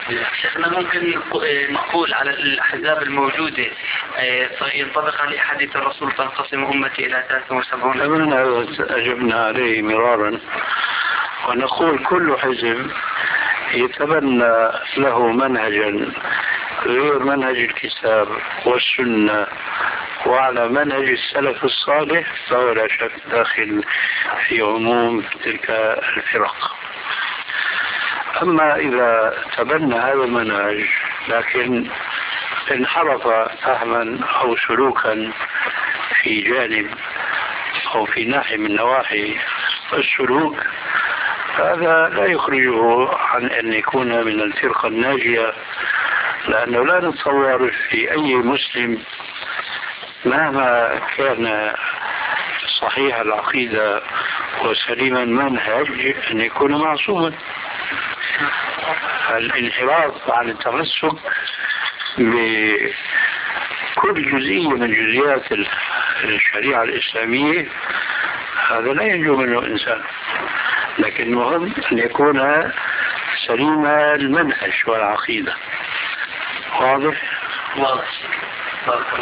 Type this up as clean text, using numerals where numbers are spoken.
شيخنا ممكن نقول على الأحزاب الموجودة ينطبق على حديث الرسول تنقسم أمتي إلى 73؟ هذا أجبنا عليه مرارا، ونقول كل حزب يتبنى له منهجا غير منهج الكتاب والسنة وعلى منهج السلف الصالح فهو لا شك داخل في عموم تلك الفرق. أما إذا تبنى هذا المنهج لكن انحرف فهما أو سلوكا في جانب أو في ناحية من نواحي السلوك، هذا لا يخرجه عن أن يكون من الفرقة الناجية، لأنه لا نتصور في أي مسلم مهما كان صحيح العقيدة وسليم المنهج أن يكون معصوما. الانحراف عن التمسك بكل جزئية من جزئيات الشريعة الإسلامية هذا لا ينجو منه الإنسان، لكن المهم أن يكون سليم المنهج والعقيدة. واضح؟ واضح.